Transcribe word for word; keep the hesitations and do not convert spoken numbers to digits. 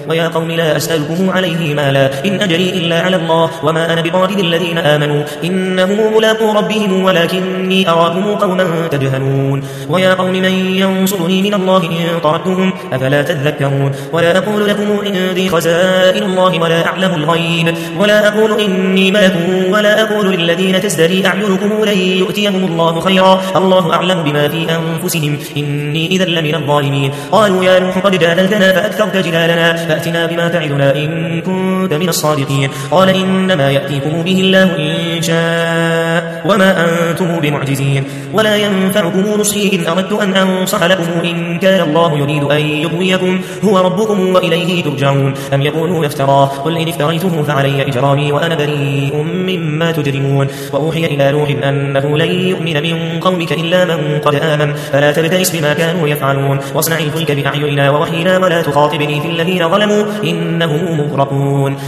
ويا قوم لا أسألكم عليه مالا إن أجري إلا على الله وما أنا بطارد الذين آمنوا إنهم ملاقو ربهم ولكني أراكم قوما تجهلون ويا قوم من ينصرني من الله إن طردتهم أفلا تذكرون ولا أقول لكم عندي خزائن الله ولا أعلم الغيب ولا أقول إني ملك ولا أقول للذين تزدري أعينكم لن يؤتيهم الله خيرا الله أعلم بما في أنفسهم إني إذا لمن الظالمين قالوا يا نوح قد جادلتنا فأكثرت جدالنا فأتنا بما تعدنا إن كنت من الصادقين قال إنما يأتيكم به الله إن شاء وما أنتم بمعجزين ولا ينفعكم نصحي إن أردت أن أنصح لكم إن كان الله يريد أن يغويكم هو ربكم وإليه ترجعون أم يقولون افتراه قل إن افتريته فعلي إجرامي وأنا بريء مما تجرمون وأوحي إلى نوح أنه لن يؤمن من قومك إلا من قد آمن فلا تبتئس بما كانوا يفعلون واصنع الفلك بأعيننا ووحينا ولا تخاطبني في الذين ظلموا إنهم مغرقون